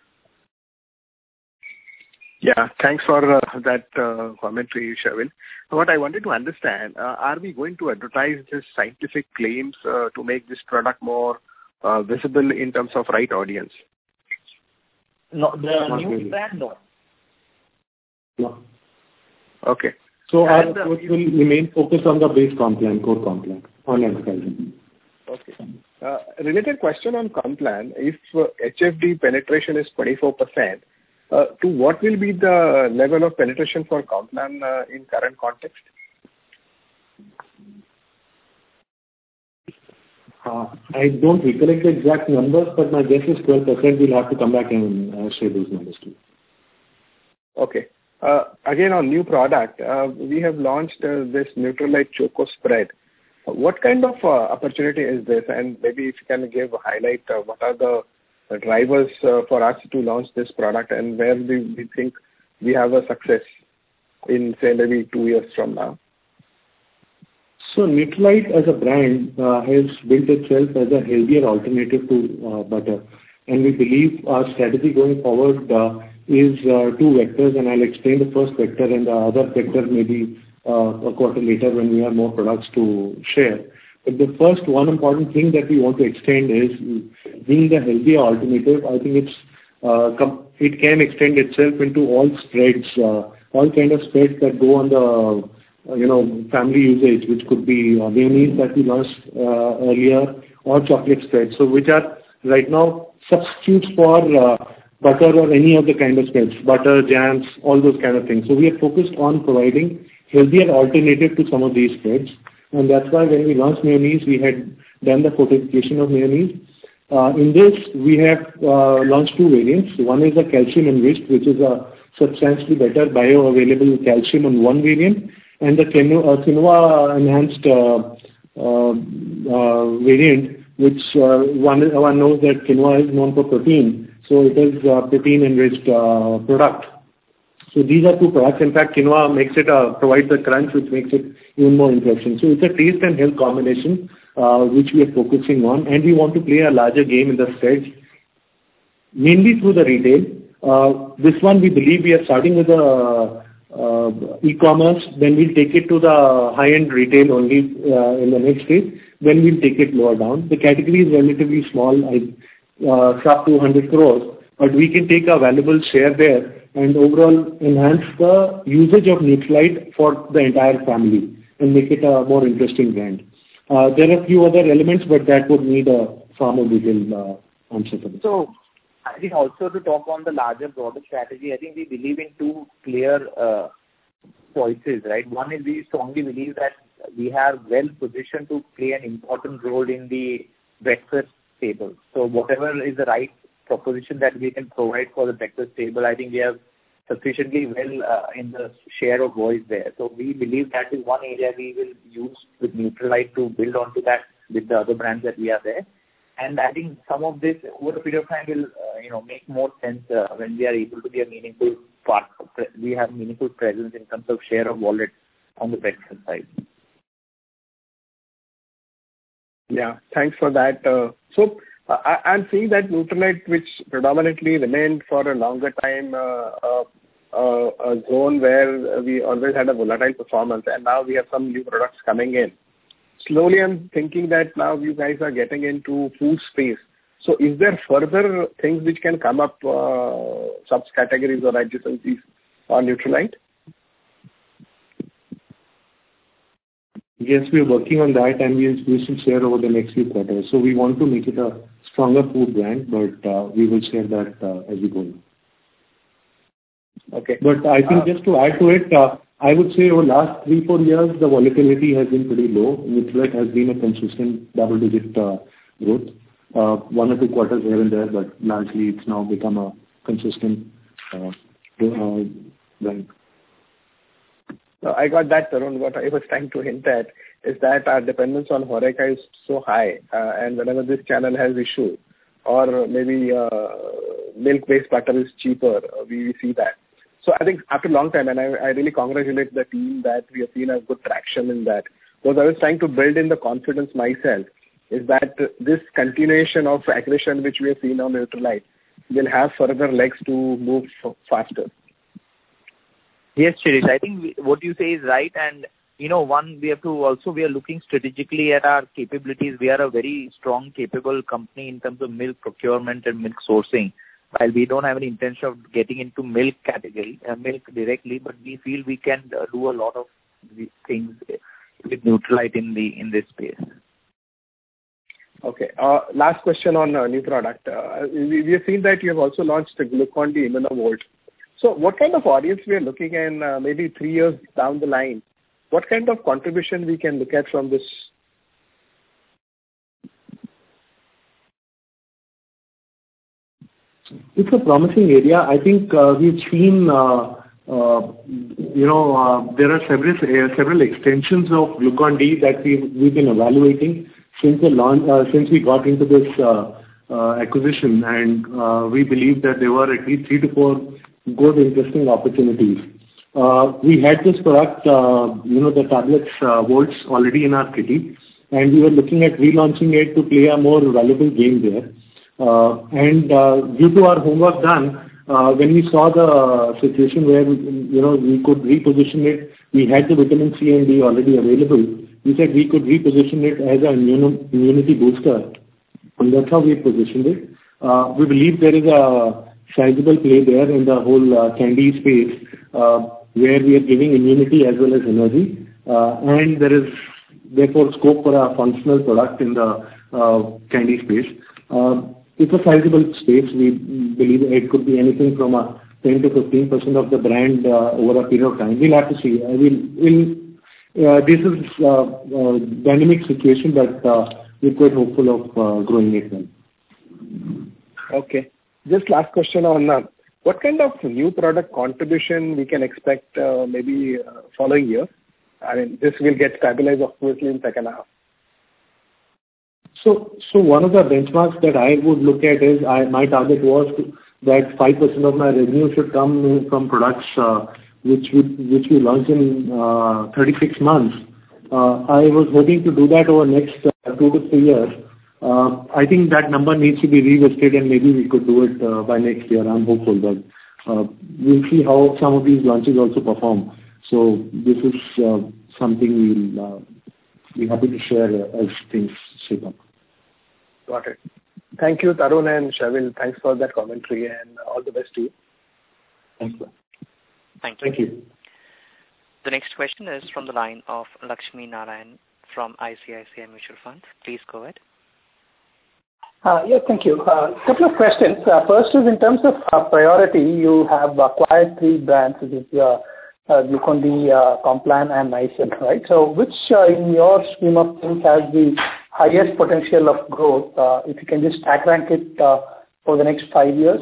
Yeah, thanks for uh, that uh, commentary, Sharvil. What I wanted to understand, uh, are we going to advertise this scientific claims uh, to make this product more uh, visible in terms of right audience? No, the Not new really. brand, no. No. Okay. So and our approach will remain focused on the base Complan, core Complan, on advertising. Okay. Uh, related question on Complan, if uh, H F D penetration is twenty-four percent, uh, to what will be the level of penetration for Complan uh, in current context? Uh, I don't recollect the exact numbers, but my guess is twelve percent. We'll have to come back and uh, share those numbers too. Okay. Uh, again, on new product, uh, we have launched uh, this Nutralite Choco Spread. Uh, what kind of uh, opportunity is this? And maybe if you can give a highlight, uh, what are the uh, drivers uh, for us to launch this product, and where do we think we have a success in, say, maybe two years from now? So Nutralite as a brand uh, has built itself as a healthier alternative to uh, butter, and we believe our strategy going forward uh, is uh, two vectors, and I'll explain the first vector, and the other vector maybe uh, a quarter later when we have more products to share. But the first one important thing that we want to extend is being the healthier alternative. I think it's uh, com- it can extend itself into all spreads, uh, all kind of spreads that go on the Uh, you know, family usage, which could be uh, mayonnaise that we launched uh, earlier, or chocolate spreads, so which are right now substitutes for uh, butter or any other kind of spreads, butter, jams, all those kind of things. So we are focused on providing healthier alternative to some of these spreads, and that's why when we launched mayonnaise, we had done the fortification of mayonnaise. Uh, in this, we have uh, launched two variants. One is a calcium enriched, which is a substantially better bioavailable calcium on one variant, and the quinoa, uh, quinoa enhanced uh, uh, uh, variant, which uh, one, one knows that quinoa is known for protein, so it is a protein enriched uh, product. So these are two products. In fact, quinoa makes it uh, provides a crunch, which makes it even more interesting. So it's a taste and health combination uh, which we are focusing on, and we want to play a larger game in the spreads, mainly through the retail. Uh, this one we believe we are starting with the uh, e-commerce, then we'll take it to the high-end retail only uh, in the next stage, then we'll take it lower down. The category is relatively small, uh, sub two hundred crores, but we can take a valuable share there and overall enhance the usage of Nutralite for the entire family and make it a more interesting brand. Uh, there are a few other elements, but that would need a far more detailed uh, answer for this. So, I think also to talk on the larger, broader strategy, I think we believe in two clear uh, choices, right? One is we strongly believe that we are well positioned to play an important role in the breakfast table. So whatever is the right proposition that we can provide for the breakfast table, I think we have sufficiently well uh, in the share of voice there. So we believe that is one area we will use with Nutralite to build onto that with the other brands that we are there. And I think some of this over a period of time will, uh, you know, make more sense uh, when we are able to be a meaningful part. We have meaningful presence in terms of share of wallet on the breakfast side. Yeah, thanks for that. Uh, so uh, I, I'm seeing that Nutralite, which predominantly remained for a longer time uh, uh, uh, a zone where we always had a volatile performance, and now we have some new products coming in. Slowly, I'm thinking that now you guys are getting into food space. So is there further things which can come up, uh, subcategories or adjacencies on Nutralite? Yes, we are working on that, and we will share over the next few quarters. So we want to make it a stronger food brand, but uh, we will share that uh, as we go. Okay. But I think uh, just to add to it, uh, I would say over the last three, four years, the volatility has been pretty low. Nutralite has been a consistent double-digit uh, growth. Uh, one or two quarters here and there, but largely it's now become a consistent uh, uh, brand. No, I got that, Tarun. What I was trying to hint at is that our dependence on HoReCa is so high, uh, and whenever this channel has issue, or maybe uh, milk-based butter is cheaper, uh, we, we see that. So I think after a long time, and I, I really congratulate the team that we have seen a good traction in that. Because I was trying to build in the confidence myself, is that this continuation of aggression which we have seen on Nutralite will have further legs to move f- faster. Yes, Shirish, I think we, what you say is right. And, you know, one, we have to also, we are looking strategically at our capabilities. We are a very strong, capable company in terms of milk procurement and milk sourcing. While we don't have any intention of getting into milk category, uh, milk directly, but we feel we can uh, do a lot of these things with Nutralite in the in this space. Okay. Uh, last question on uh, new product. Uh, we, we have seen that you have also launched the Glucon-D ImmunoVolt. So what kind of audience we are looking in uh, maybe three years down the line? What kind of contribution we can look at from this? It's a promising area. I think uh, we've seen, uh, uh, you know, uh, there are several uh, several extensions of Glucon-D that we've, we've been evaluating since the launch, uh, since we got into this uh, uh, acquisition, and uh, we believe that there were at least three to four good, interesting opportunities. Uh, we had this product, uh, you know, the tablets, uh, Volts, already in our kitty, and we were looking at relaunching it to play a more valuable game there. Uh, and uh, due to our homework done, uh, when we saw the situation where, you know, we could reposition it, we had the vitamin C and D already available. We said we could reposition it as an immun- immunity booster, and that's how we positioned it. Uh, we believe there is a sizable play there in the whole uh, candy space, uh, where we are giving immunity as well as energy, uh, and there is therefore scope for a functional product in the uh, candy space. Uh, It's a sizable space. We believe it could be anything from a ten to fifteen percent of the brand uh, over a period of time. We'll have to see. Uh, we'll, we'll, uh, this is a uh, uh, dynamic situation, but uh, we're quite hopeful of uh, growing it well. Okay. Just last question on uh, what kind of new product contribution we can expect uh, maybe uh, following year? I mean, this will get stabilized, obviously, in second half. So, so one of the benchmarks that I would look at is I, my target was to, that five percent of my revenue should come from products uh, which would, which we launched in uh, thirty-six months. Uh, I was hoping to do that over next uh, two to three years. Uh, I think that number needs to be revisited, and maybe we could do it uh, by next year. I'm hopeful that uh, we'll see how some of these launches also perform. So this is uh, something we'll uh, be happy to share uh, as things shape up. Got it. Thank you, Tarun and Shavil. Thanks for that commentary, and all the best to you. Thank you. Thank you. Thank you. The next question is from the line of Lakshmi Narayan from I C I C I Mutual Fund. Please go ahead. Uh, yeah, thank you. A uh, couple of questions. Uh, first is in terms of uh, priority, you have acquired three brands, which is uh, uh, Glucon-D, uh, Complan, and Nycil, right? So which, uh, in your scheme of things, has the highest potential of growth? Uh, if you can just stack rank it uh, for the next five years.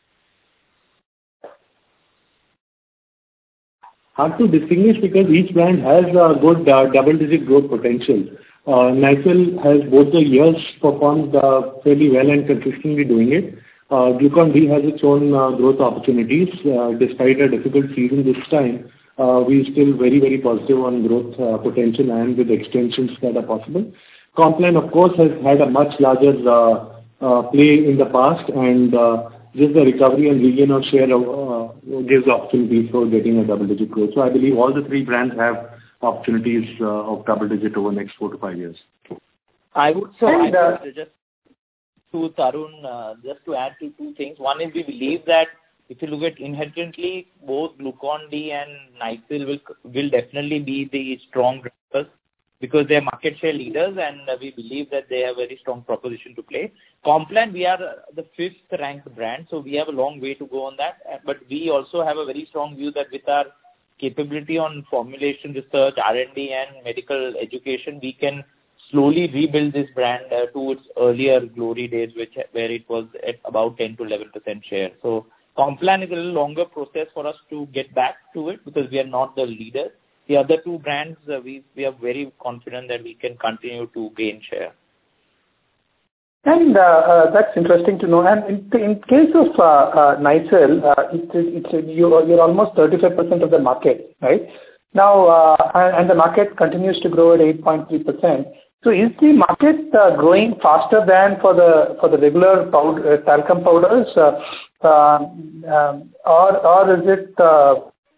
Hard to distinguish because each brand has a good uh, double-digit growth potential. Uh, Nycil has both the years performed uh, fairly well and consistently doing it. Uh, Glucon-D has its own uh, growth opportunities. Uh, despite a difficult season this time, uh, we're still very, very positive on growth uh, potential and with extensions that are possible. Complan, of course, has had a much larger uh, uh, play in the past, and uh, just the recovery and regain of share uh, gives opportunities for getting a double-digit growth. So I believe all the three brands have opportunities uh, of double-digit over the next four to five years. I would say, And, uh, just to Tarun, uh, just to add to two things. One is we believe that if you look at inherently, both Glucon-D and Nycil will will definitely be the strong drivers because they are market share leaders, and uh, we believe that they have a very strong proposition to play. Complan, we are the fifth ranked brand, so we have a long way to go on that. But we also have a very strong view that with our capability on formulation research, R and D, and medical education, we can slowly rebuild this brand uh, to its earlier glory days, which where it was at about ten to eleven percent share. So Complan is a little longer process for us to get back to it because we are not the leader. The other two brands, uh, we we are very confident that we can continue to gain share. And uh, uh, that's interesting to know. And in, in case of uh, uh, Nycil, uh, it, it's you're, you're almost thirty-five percent of the market, right? Now, uh, and, and the market continues to grow at eight point three percent. So, is the market uh, growing faster than for the for the regular powder, uh, talcum powders, uh, uh, um, or or is it uh,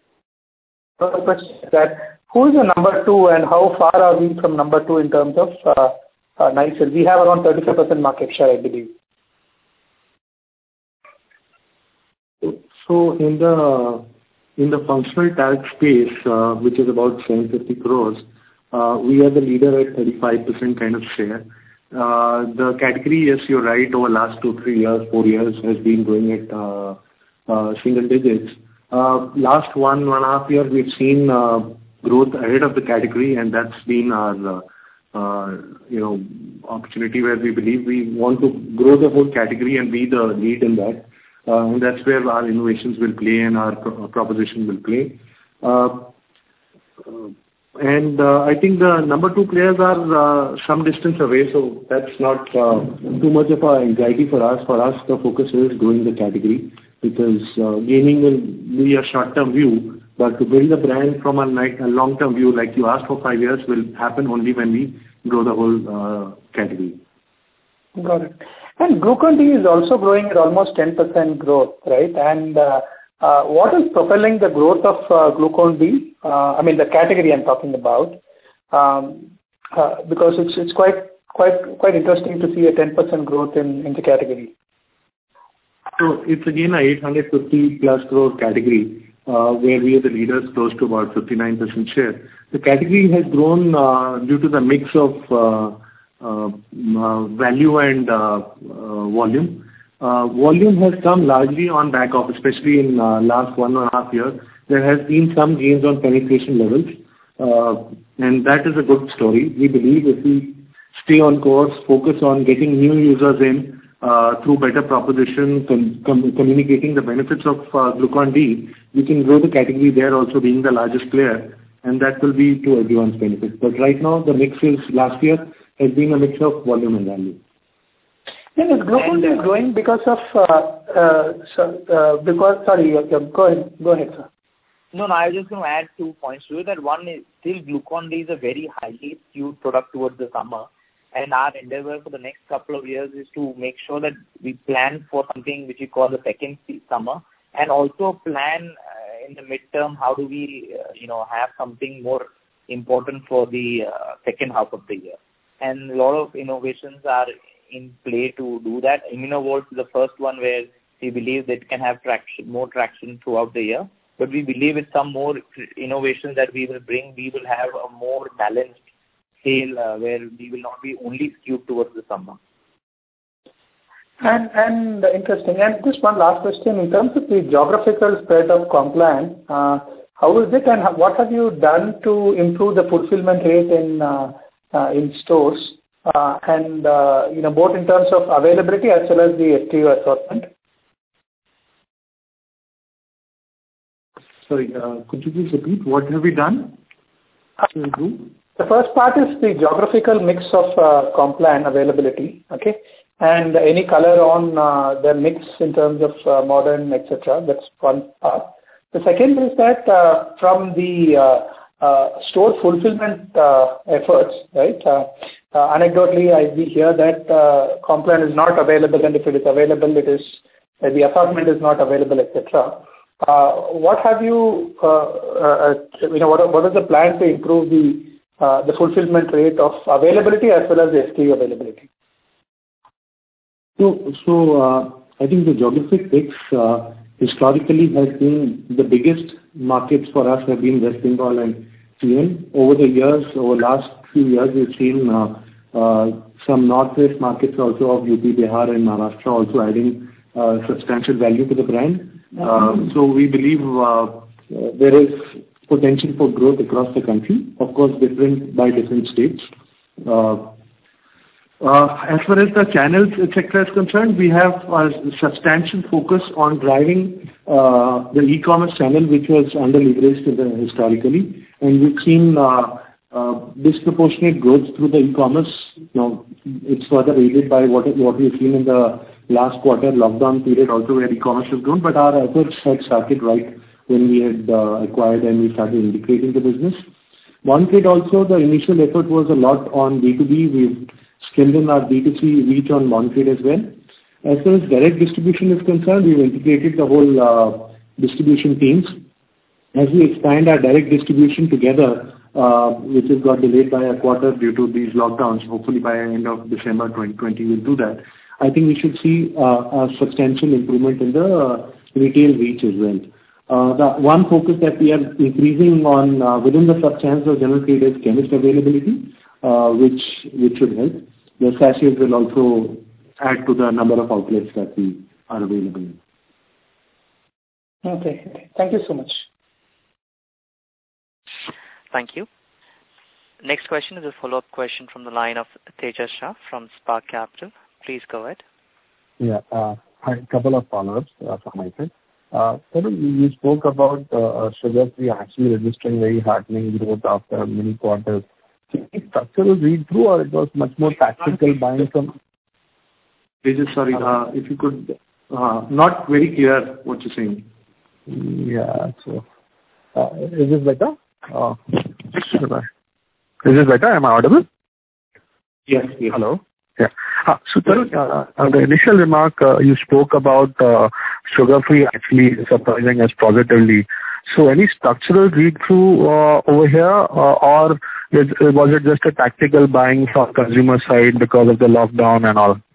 that who is the number two and how far are we from number two in terms of uh, Uh, Nycil? We have around thirty-five percent market share, I believe. So in the in the functional talc space, uh, which is about seven hundred fifty crores, uh, we are the leader at thirty-five percent kind of share. Uh, the category, yes, you're right, over last two, three years, four years has been growing at uh, uh, single digits. Uh, last one, one and a half years, we've seen uh, growth ahead of the category, and that's been our uh, Uh, you know, opportunity where we believe we want to grow the whole category and be the lead in that. Uh, and that's where our innovations will play and our pro- proposition will play. Uh, uh, and uh, I think the number two players are uh, some distance away, so that's not uh, too much of an anxiety for us. For us, the focus is growing the category because uh, gaining will be a short-term view. But to build a brand from a, a long-term view, like you asked for five years, will happen only when we grow the whole uh, category. Got it. And Glucon-D is also growing at almost ten percent growth, right? And uh, uh, what is propelling the growth of uh, Glucon-D? Uh, I mean, the category I'm talking about, um, uh, because it's it's quite quite quite interesting to see a ten percent growth in, in the category. So it's again a eight hundred fifty plus crore category. Uh, where we are the leaders, close to about fifty-nine percent share. The category has grown uh, due to the mix of uh, uh, uh, value and uh, uh, volume. Uh, volume has come largely on back of, especially in uh, last one and a half years, there has been some gains on penetration levels, uh, and that is a good story. We believe if we stay on course, focus on getting new users in, uh, through better proposition, com- com- communicating the benefits of uh, Glucon-D, we can grow the category there also being the largest player, and that will be to everyone's benefit. But right now, the mix is last year has been a mix of volume and value. Yeah, Glucon-D is growing because of, uh, uh, so, uh, because, sorry, go ahead, go ahead, sir. No, no, I was just going to add two points to it. That one is still Glucon-D is a very highly skewed product towards the summer. And our endeavor for the next couple of years is to make sure that we plan for something which we call the second summer, and also plan uh, in the midterm how do we, uh, you know, have something more important for the uh, second half of the year. And a lot of innovations are in play to do that. ImmunoVolt is the first one where we believe that it can have traction, more traction throughout the year. But we believe with some more innovations that we will bring, we will have a more balanced sale uh, where we will not be only skewed towards the summer. And and interesting. And just one last question. In terms of the geographical spread of Complan, uh, how is it and what have you done to improve the fulfillment rate in uh, uh, in stores? Uh, and, uh, you know, both in terms of availability as well as the S K U assortment? Sorry, uh, could you please repeat? What have we done to improve? The first part is the geographical mix of uh, Complan availability, okay? And any color on uh, the mix in terms of uh, modern, et cetera. That's one part. The second is that uh, from the uh, uh, store fulfillment uh, efforts, right? Uh, uh, anecdotally, I we hear that uh, Complan is not available, and if it is available, it is uh, the assortment is not available, et cetera. Uh, what have you, uh, uh, you know, what, what is the plan to improve the uh, the fulfillment rate of availability as well as the S K U availability? So, so uh, I think the geographic mix uh, historically has been the biggest markets for us have been West Bengal and T N. Over the years, over last few years, we've seen uh, uh, some northwest markets also of U P, Bihar and Maharashtra also adding uh, substantial value to the brand. Uh, so we believe uh, there is potential for growth across the country, of course different by different states. Uh, uh, as far as the channels, et cetera is concerned, we have a substantial focus on driving uh, the e-commerce channel, which was under-leveraged historically, and we've seen uh, uh, disproportionate growth through the e-commerce. Now, it's further aided by what, what we've seen in the last quarter lockdown period also where e-commerce has grown, but our efforts had started right when we had uh, acquired and we started integrating the business. One trade also, the initial effort was a lot on B two B. We've strengthened our B two C reach on Montrade as well. As far as direct distribution is concerned, we've integrated the whole uh, distribution teams. As we expand our direct distribution together, uh, which has got delayed by a quarter due to these lockdowns, hopefully by the end of December twenty twenty we'll do that. I think we should see uh, a substantial improvement in the uh, retail reach as well. Uh, the one focus that we are increasing on uh, within the sub-channels of general trade is chemist availability, uh, which which should help. The sachets will also add to the number of outlets that we are available in. Okay. okay. Thank you so much. Thank you. Next question is a follow-up question from the line of Tejas Shah from Spark Capital. Please go ahead. Yeah, uh, a couple of follow-ups uh, from my side. Uh, you spoke about uh, sugar-free actually registering very heartening growth after many quarters. Is structural read-through or it was much more tactical buying from? Tejas, sorry, uh, if you could, uh, not very clear what you're saying. Yeah, so uh, is this better? Uh, should I? Is this better? Am I audible? Yes, yes. Hello? Yeah. Uh, so, Tarun, uh, uh, the initial remark, uh, you spoke about uh, sugar-free actually surprising us positively. So, any structural read-through uh, over here, uh, or is, was it just a tactical buying from consumer side because of the lockdown and all?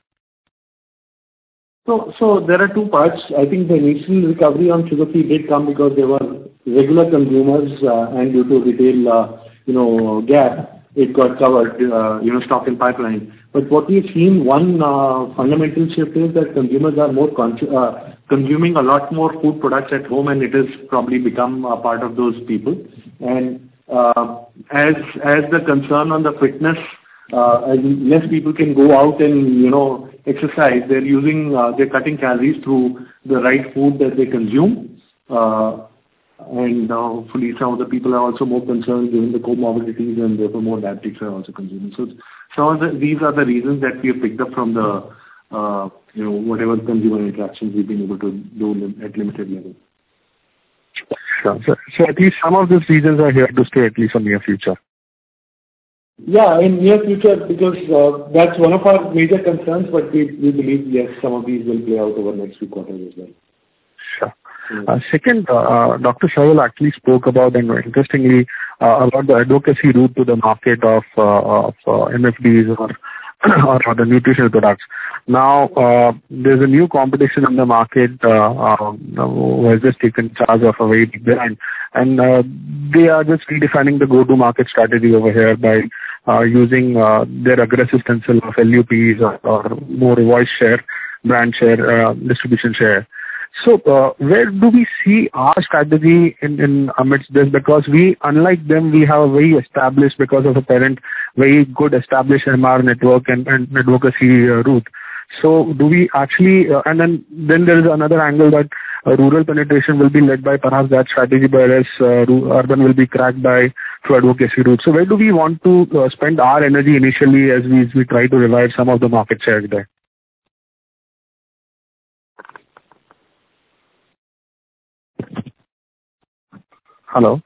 So, so there are two parts. I think the initial recovery on sugar-free did come because there were regular consumers uh, and due to retail, uh, you know, gap. It got covered, uh, you know, stock in pipeline. But what we've seen, one uh, fundamental shift is that consumers are more con- uh, consuming a lot more food products at home, and it has probably become a part of those people. And uh, as as the concern on the fitness, uh, as less people can go out and, you know, exercise, they're using, uh, they're cutting calories through the right food that they consume. Uh, and uh, hopefully some of the people are also more concerned given the comorbidities and therefore more diabetics are also consuming. So some of the, these are the reasons that we have picked up from the, uh, you know, whatever consumer interactions we've been able to do at limited level. Sure. So, so at least some of these reasons are here to stay at least for near future. Yeah, in near future, because uh, that's one of our major concerns, but we, we believe, yes, some of these will play out over the next few quarters as well. Sure. Uh, second, uh, Doctor Sharvil actually spoke about, and interestingly, uh, about the advocacy route to the market of, uh, of uh, M F Ds or, or the nutritional products. Now, uh, there's a new competition in the market uh, uh, who has just taken charge of a very big brand, and uh, they are just redefining the go-to-market strategy over here by uh, using uh, their aggressive stencil of L U Ps or, or more voice share, brand share, uh, distribution share. So, uh, where do we see our strategy in, in amidst this? Because we, unlike them, we have a very established, because of a parent, very good established M R network and, and advocacy uh, route. So, do we actually, uh, and then, then there is another angle that uh, rural penetration will be led by perhaps that strategy, whereas uh, urban will be cracked by through advocacy route. So, where do we want to uh, spend our energy initially as we, as we try to revive some of the market share there? Hello.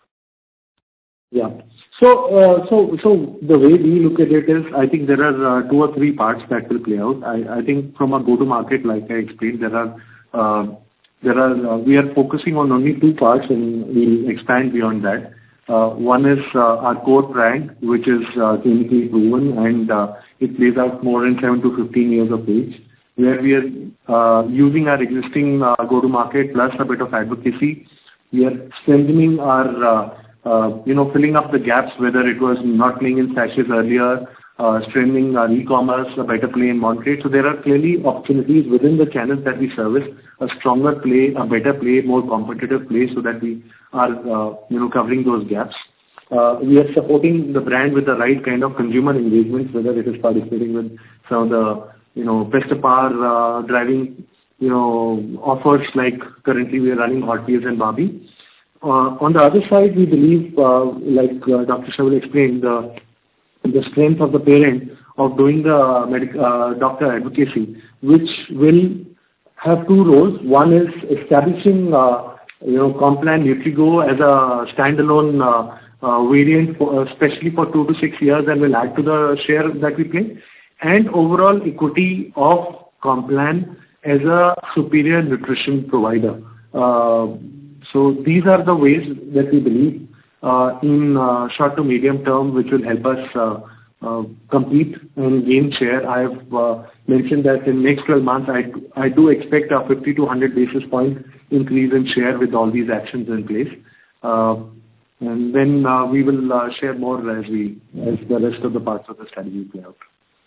Yeah. So, uh, so, so the way we look at it is, I think there are uh, two or three parts that will play out. I, I think from a go-to-market, like I explained, there are, uh, there are, uh, we are focusing on only two parts, and we'll expand beyond that. Uh, one is uh, our core brand, which is uh, clinically proven, and uh, it plays out more than seven to fifteen years of age, where we are uh, using our existing uh, go-to-market plus a bit of advocacy. We are strengthening our, uh, uh, you know, filling up the gaps, whether it was not playing in sachets earlier, uh, strengthening our e-commerce, a better play in modern trade. So there are clearly opportunities within the channels that we service, a stronger play, a better play, more competitive play, so that we are, uh, you know, covering those gaps. Uh, we are supporting the brand with the right kind of consumer engagements, whether it is participating with some of the, you know, best of our uh, driving, you know, offers like currently we are running Hot Wheels and Barbie. Uh, on the other side, we believe, uh, like uh, Doctor Sharvil explained, the the strength of the parent of doing the medic, uh, doctor advocacy, which will have two roles. One is establishing, uh, you know, Complan Nutrigo as a standalone uh, uh, variant, for, especially for two to six years, and will add to the share that we play, and overall equity of Complan as a superior nutrition provider. Uh, so these are the ways that we believe uh, in uh, short to medium term, which will help us uh, uh, compete and gain share. I have uh, mentioned that in next twelve months, I, I do expect a fifty to one hundred basis point increase in share with all these actions in place. Uh, and then uh, we will uh, share more as we as the rest of the parts of the strategy play out.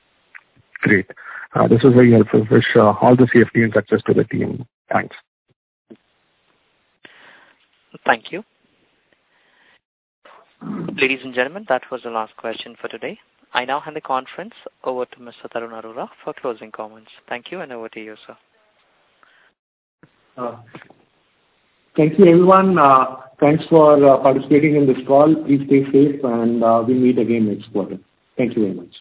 Great. Uh, this was very helpful. Wish uh, all the safety and success to the team. Thanks. Thank you. Ladies and gentlemen, that was the last question for today. I now hand the conference over to Mister Tarun Arora for closing comments. Thank you, and over to you, sir. Uh, thank you, everyone. Uh, thanks for uh, participating in this call. Please stay safe, and uh, we'll meet again next quarter. Thank you very much.